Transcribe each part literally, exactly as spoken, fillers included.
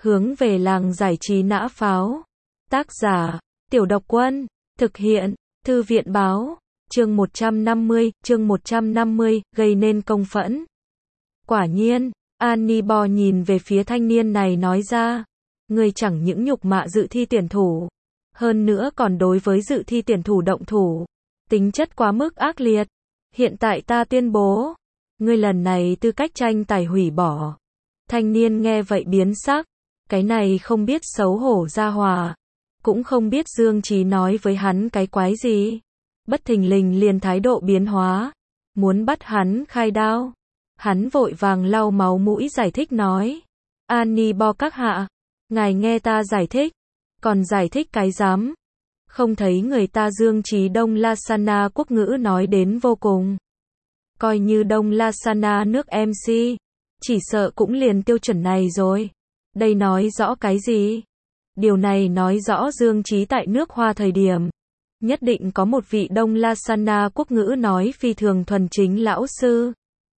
Hướng về làng giải trí nã pháo. Tác giả, Tiểu Độc Quân. Thực hiện, Thư viện báo. Chương một trăm năm mươi, chương một trăm năm mươi, gây nên công phẫn. Quả nhiên, Annie Bo nhìn về phía thanh niên này nói ra. Người chẳng những nhục mạ dự thi tuyển thủ. Hơn nữa còn đối với dự thi tuyển thủ động thủ. Tính chất quá mức ác liệt. Hiện tại ta tuyên bố. Ngươi lần này tư cách tranh tài hủy bỏ. Thanh niên nghe vậy biến sắc. Cái này không biết xấu hổ ra hòa. Cũng không biết Dương Chí nói với hắn cái quái gì. Bất thình lình liền thái độ biến hóa. Muốn bắt hắn khai đao. Hắn vội vàng lau máu mũi giải thích nói. Annie Bo các hạ. Ngài nghe ta giải thích. Còn giải thích cái dám. Không thấy người ta Dương Chí Đông Lasana quốc ngữ nói đến vô cùng. Coi như Đông Lasana nước em xê. Chỉ sợ cũng liền tiêu chuẩn này rồi. Đây nói rõ cái gì? Điều này nói rõ Dương Chí tại nước Hoa thời điểm. Nhất định có một vị Đông Lasana quốc ngữ nói phi thường thuần chính lão sư.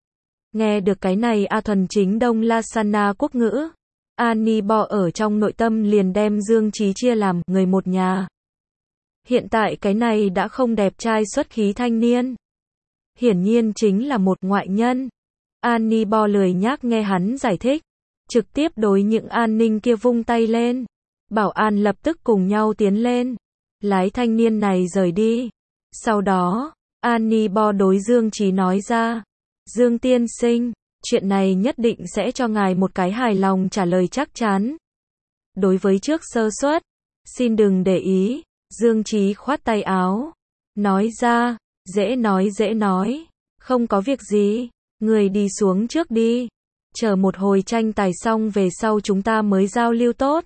Nghe được cái này a thuần chính Đông Lasana quốc ngữ. Annie Bo ở trong nội tâm liền đem Dương Chí chia làm người một nhà. Hiện tại cái này đã không đẹp trai xuất khí thanh niên. Hiển nhiên chính là một ngoại nhân. Annie Bo lười nhác nghe hắn giải thích. Trực tiếp đối những an ninh kia vung tay lên. Bảo an lập tức cùng nhau tiến lên. Lái thanh niên này rời đi. Sau đó, Annie Bo đối Dương Chí nói ra. Dương tiên sinh, chuyện này nhất định sẽ cho ngài một cái hài lòng trả lời chắc chắn. Đối với trước sơ suất, xin đừng để ý. Dương Chí khoát tay áo. Nói ra, dễ nói dễ nói. Không có việc gì, người đi xuống trước đi. Chờ một hồi tranh tài xong về sau chúng ta mới giao lưu tốt.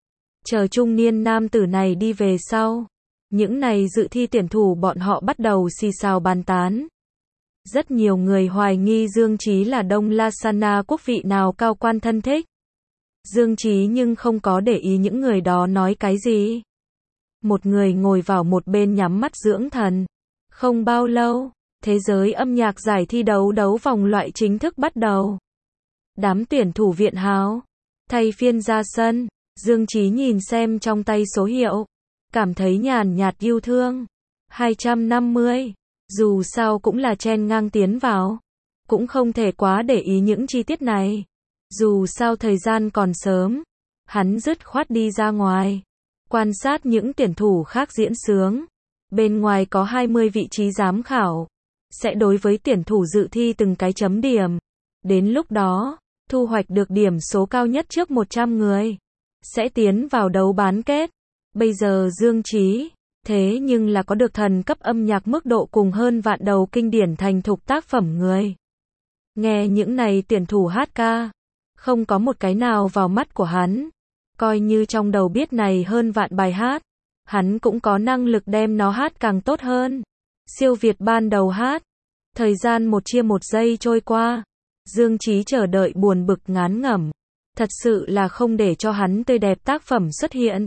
Chờ trung niên nam tử này đi về sau. Những này dự thi tuyển thủ bọn họ bắt đầu xì xào bàn tán. Rất nhiều người hoài nghi Dương Chí là Đông Lasana quốc vị nào cao quan thân thích. Dương Chí nhưng không có để ý những người đó nói cái gì. Một người ngồi vào một bên nhắm mắt dưỡng thần. Không bao lâu, thế giới âm nhạc giải thi đấu đấu vòng loại chính thức bắt đầu. Đám tuyển thủ viện háo, thay phiên ra sân, Dương Chí nhìn xem trong tay số hiệu, cảm thấy nhàn nhạt yêu thương. hai trăm năm mươi, dù sao cũng là chen ngang tiến vào, cũng không thể quá để ý những chi tiết này. Dù sao thời gian còn sớm, hắn dứt khoát đi ra ngoài, quan sát những tuyển thủ khác diễn sướng. Bên ngoài có hai mươi vị trí giám khảo, sẽ đối với tuyển thủ dự thi từng cái chấm điểm. Đến lúc đó, thu hoạch được điểm số cao nhất trước một trăm người, sẽ tiến vào đấu bán kết. Bây giờ Dương Chí, thế nhưng là có được thần cấp âm nhạc mức độ cùng hơn vạn đầu kinh điển thành thục tác phẩm người. Nghe những này tuyển thủ hát ca, không có một cái nào vào mắt của hắn. Coi như trong đầu biết này hơn vạn bài hát, hắn cũng có năng lực đem nó hát càng tốt hơn. Siêu việt ban đầu hát. Thời gian một chia một giây trôi qua. Dương Chí chờ đợi buồn bực ngán ngẩm. Thật sự là không để cho hắn tươi đẹp tác phẩm xuất hiện.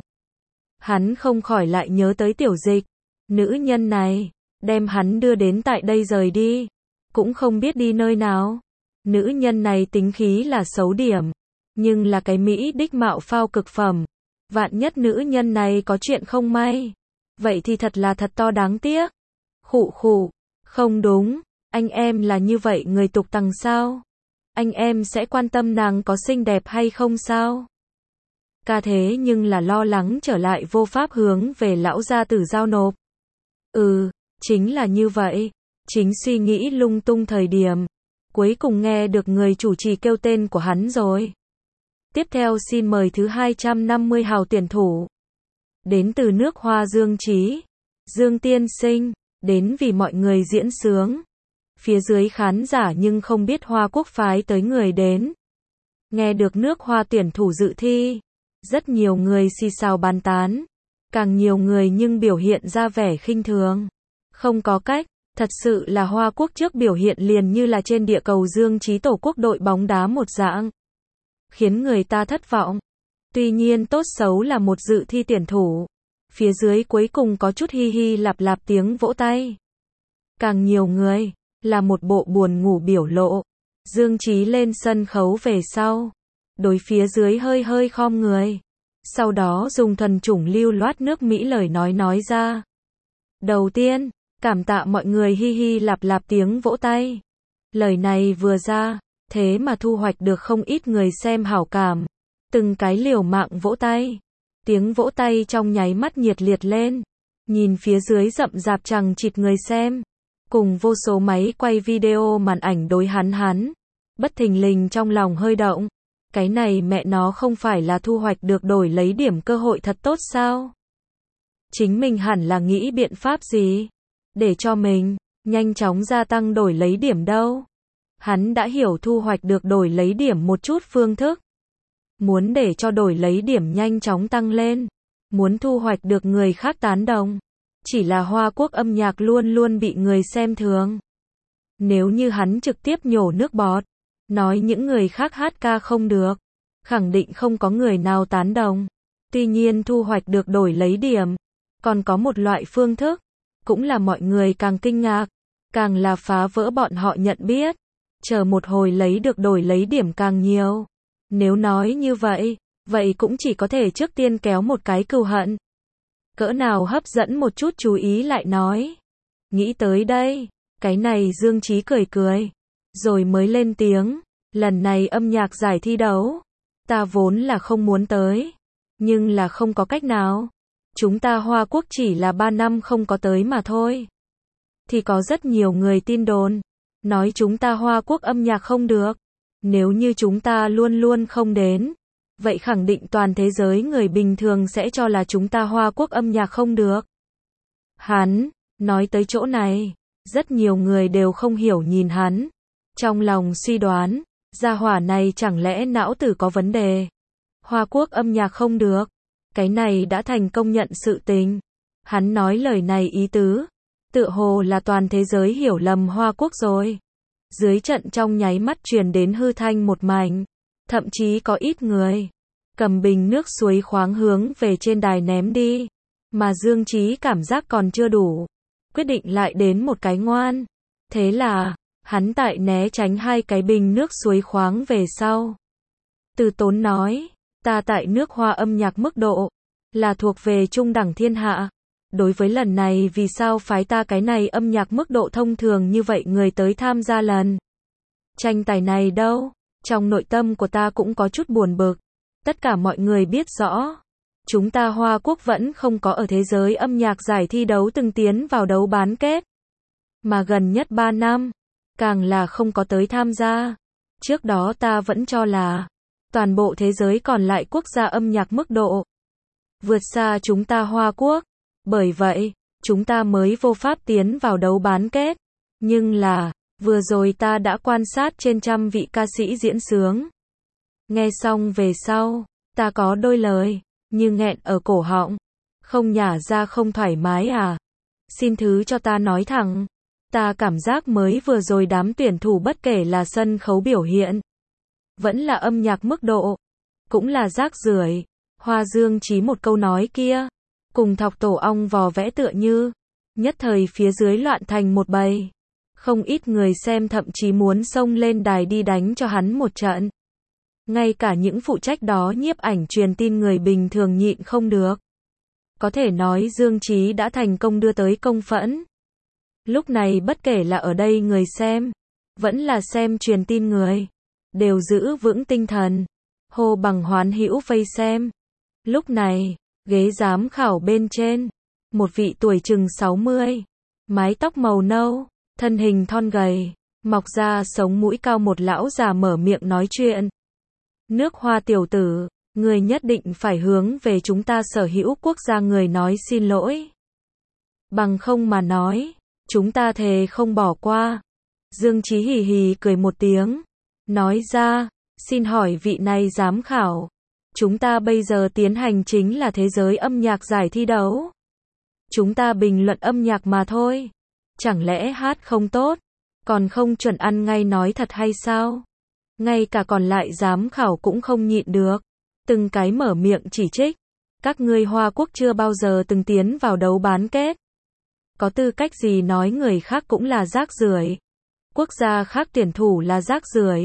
Hắn không khỏi lại nhớ tới Tiểu Dịch. Nữ nhân này, đem hắn đưa đến tại đây rời đi. Cũng không biết đi nơi nào. Nữ nhân này tính khí là xấu điểm. Nhưng là cái Mỹ đích mạo phao cực phẩm. Vạn nhất nữ nhân này có chuyện không may. Vậy thì thật là thật to đáng tiếc. Khụ khụ, không đúng. Anh em là như vậy người tục tằng sao? Anh em sẽ quan tâm nàng có xinh đẹp hay không sao? Ca thế nhưng là lo lắng trở lại vô pháp hướng về lão gia tử giao nộp. Ừ, chính là như vậy. Chính suy nghĩ lung tung thời điểm. Cuối cùng nghe được người chủ trì kêu tên của hắn rồi. Tiếp theo xin mời thứ hai trăm năm mươi hào tuyển thủ. Đến từ nước Hoa Dương Chí. Dương tiên sinh, đến vì mọi người diễn sướng. Phía dưới khán giả nhưng không biết Hoa quốc phái tới người đến. Nghe được nước Hoa tuyển thủ dự thi. Rất nhiều người xì xào bàn tán. Càng nhiều người nhưng biểu hiện ra vẻ khinh thường. Không có cách, thật sự là Hoa quốc trước biểu hiện liền như là trên địa cầu Dương Chí tổ quốc đội bóng đá một dạng. Khiến người ta thất vọng. Tuy nhiên tốt xấu là một dự thi tuyển thủ. Phía dưới cuối cùng có chút hi hi lạp lạp tiếng vỗ tay. Càng nhiều người, là một bộ buồn ngủ biểu lộ. Dương Chí lên sân khấu về sau. đối phía dưới hơi hơi khom người. Sau đó dùng thuần chủng lưu loát nước Mỹ lời nói nói ra. Đầu tiên, cảm tạ mọi người hi hi lạp lạp tiếng vỗ tay. Lời này vừa ra, thế mà thu hoạch được không ít người xem hảo cảm. Từng cái liều mạng vỗ tay. Tiếng vỗ tay trong nháy mắt nhiệt liệt lên. Nhìn phía dưới rậm rạp chằng chịt người xem. Cùng vô số máy quay video màn ảnh đối hắn hắn. Bất thình lình trong lòng hơi động. Cái này mẹ nó không phải là thu hoạch được đổi lấy điểm cơ hội thật tốt sao? Chính mình hẳn là nghĩ biện pháp gì? Để cho mình nhanh chóng gia tăng đổi lấy điểm đâu? Hắn đã hiểu thu hoạch được đổi lấy điểm một chút phương thức. Muốn để cho đổi lấy điểm nhanh chóng tăng lên. Muốn thu hoạch được người khác tán đồng. Chỉ là Hoa Quốc âm nhạc luôn luôn bị người xem thường. Nếu như hắn trực tiếp nhổ nước bọt, nói những người khác hát ca không được, khẳng định không có người nào tán đồng. Tuy nhiên thu hoạch được đổi lấy điểm, còn có một loại phương thức, cũng là mọi người càng kinh ngạc, càng là phá vỡ bọn họ nhận biết. Chờ một hồi lấy được đổi lấy điểm càng nhiều. Nếu nói như vậy, vậy cũng chỉ có thể trước tiên kéo một cái cừu hận. Cỡ nào hấp dẫn một chút chú ý lại nói. Nghĩ tới đây, cái này Dương Chí cười cười, rồi mới lên tiếng, lần này âm nhạc giải thi đấu, ta vốn là không muốn tới, nhưng là không có cách nào. Chúng ta Hoa Quốc chỉ là ba năm không có tới mà thôi. Thì có rất nhiều người tin đồn, nói chúng ta Hoa Quốc âm nhạc không được. Nếu như chúng ta luôn luôn không đến, vậy khẳng định toàn thế giới người bình thường sẽ cho là chúng ta Hoa Quốc âm nhạc không được. Hắn, nói tới chỗ này, rất nhiều người đều không hiểu nhìn hắn. Trong lòng suy đoán, gia hỏa này chẳng lẽ não tử có vấn đề. Hoa Quốc âm nhạc không được. Cái này đã thành công nhận sự tình. Hắn nói lời này ý tứ, tựa hồ là toàn thế giới hiểu lầm Hoa Quốc rồi. Dưới trận trong nháy mắt truyền đến hư thanh một mảnh. Thậm chí có ít người cầm bình nước suối khoáng hướng về trên đài ném đi. Mà Dương Chí cảm giác còn chưa đủ, quyết định lại đến một cái ngoan. Thế là, hắn tại né tránh hai cái bình nước suối khoáng về sau. Từ Tốn nói, ta tại nước Hoa âm nhạc mức độ, là thuộc về trung đẳng thiên hạ. Đối với lần này vì sao phái ta cái này âm nhạc mức độ thông thường như vậy người tới tham gia lần tranh tài này đâu, trong nội tâm của ta cũng có chút buồn bực. Tất cả mọi người biết rõ, chúng ta Hoa Quốc vẫn không có ở thế giới âm nhạc giải thi đấu từng tiến vào đấu bán kết. Mà gần nhất ba năm, càng là không có tới tham gia. Trước đó ta vẫn cho là, toàn bộ thế giới còn lại quốc gia âm nhạc mức độ vượt xa chúng ta Hoa Quốc. Bởi vậy, chúng ta mới vô pháp tiến vào đấu bán kết. Nhưng là, vừa rồi ta đã quan sát trên trăm vị ca sĩ diễn sướng. Nghe xong về sau, ta có đôi lời, như nghẹn ở cổ họng. Không nhả ra không thoải mái à? Xin thứ cho ta nói thẳng. Ta cảm giác mới vừa rồi đám tuyển thủ bất kể là sân khấu biểu hiện, vẫn là âm nhạc mức độ, cũng là rác rưởi. Hoa Dương Chí một câu nói kia, cùng thọc tổ ong vò vẽ tựa như, nhất thời phía dưới loạn thành một bầy. Không ít người xem thậm chí muốn xông lên đài đi đánh cho hắn một trận. Ngay cả những phụ trách đó nhiếp ảnh truyền tin người bình thường nhịn không được. Có thể nói Dương Chí đã thành công đưa tới công phẫn. Lúc này bất kể là ở đây người xem, vẫn là xem truyền tin người, đều giữ vững tinh thần, hô bằng hoán hữu vây xem. Lúc này, ghế giám khảo bên trên, một vị tuổi chừng sáu mươi, mái tóc màu nâu, thân hình thon gầy, mọc ra sống mũi cao một lão già mở miệng nói chuyện. Nước Hoa tiểu tử, người nhất định phải hướng về chúng ta sở hữu quốc gia người nói xin lỗi. Bằng không mà nói, chúng ta thề không bỏ qua. Dương Chí hì hì cười một tiếng, nói ra, xin hỏi vị này giám khảo, chúng ta bây giờ tiến hành chính là thế giới âm nhạc giải thi đấu. Chúng ta bình luận âm nhạc mà thôi. Chẳng lẽ hát không tốt, còn không chuẩn ăn ngay nói thật hay sao? Ngay cả còn lại giám khảo cũng không nhịn được, từng cái mở miệng chỉ trích. Các ngươi Hoa Quốc chưa bao giờ từng tiến vào đấu bán kết. Có tư cách gì nói người khác cũng là rác rưởi? Quốc gia khác tuyển thủ là rác rưởi?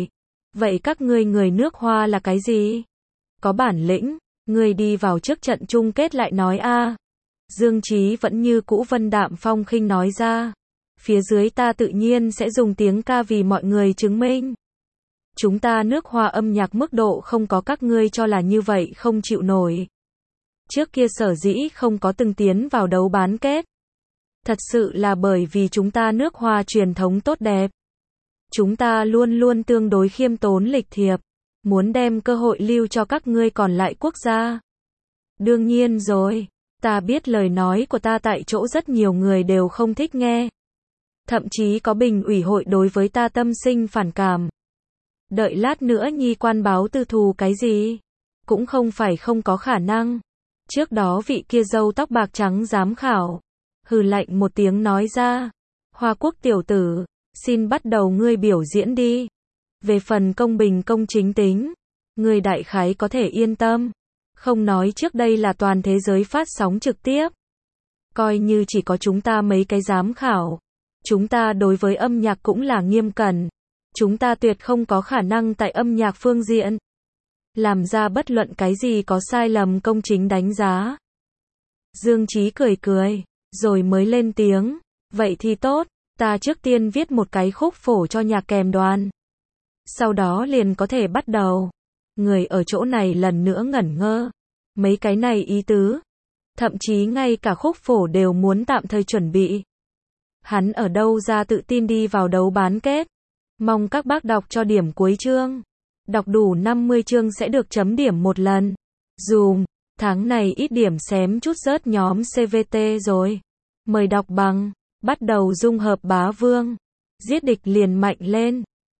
Vậy các ngươi người nước Hoa là cái gì? Có bản lĩnh, ngươi đi vào trước trận chung kết lại nói a. Dương Chí vẫn như cũ vân đạm phong khinh nói ra. Phía dưới ta tự nhiên sẽ dùng tiếng ca vì mọi người chứng minh. Chúng ta nước Hoa âm nhạc mức độ không có các ngươi cho là như vậy không chịu nổi. Trước kia sở dĩ không có từng tiến vào đấu bán kết. Thật sự là bởi vì chúng ta nước Hoa truyền thống tốt đẹp. Chúng ta luôn luôn tương đối khiêm tốn lịch thiệp. Muốn đem cơ hội lưu cho các ngươi còn lại quốc gia. Đương nhiên rồi. Ta biết lời nói của ta tại chỗ rất nhiều người đều không thích nghe. Thậm chí có bình ủy hội đối với ta tâm sinh phản cảm. Đợi lát nữa nhi quan báo tư thù cái gì? Cũng không phải không có khả năng. Trước đó vị kia râu tóc bạc trắng giám khảo. Hừ lạnh một tiếng nói ra. Hoa Quốc tiểu tử, xin bắt đầu ngươi biểu diễn đi. Về phần công bình công chính tính, ngươi đại khái có thể yên tâm. Không nói trước đây là toàn thế giới phát sóng trực tiếp. Coi như chỉ có chúng ta mấy cái giám khảo. Chúng ta đối với âm nhạc cũng là nghiêm cẩn. Chúng ta tuyệt không có khả năng tại âm nhạc phương diện làm ra bất luận cái gì có sai lầm công chính đánh giá. Dương Chí cười cười, rồi mới lên tiếng. Vậy thì tốt, ta trước tiên viết một cái khúc phổ cho nhạc kèm đoàn. Sau đó liền có thể bắt đầu. Người ở chỗ này lần nữa ngẩn ngơ. Mấy cái này ý tứ. Thậm chí ngay cả khúc phổ đều muốn tạm thời chuẩn bị. Hắn ở đâu ra tự tin đi vào đấu bán kết. Mong các bác đọc cho điểm cuối chương. Đọc đủ năm mươi chương sẽ được chấm điểm một lần. Dùm, tháng này ít điểm xém chút rớt nhóm xê vê tê rồi. Mời đọc bằng. Bắt đầu dung hợp bá vương. Giết địch liền mạnh lên.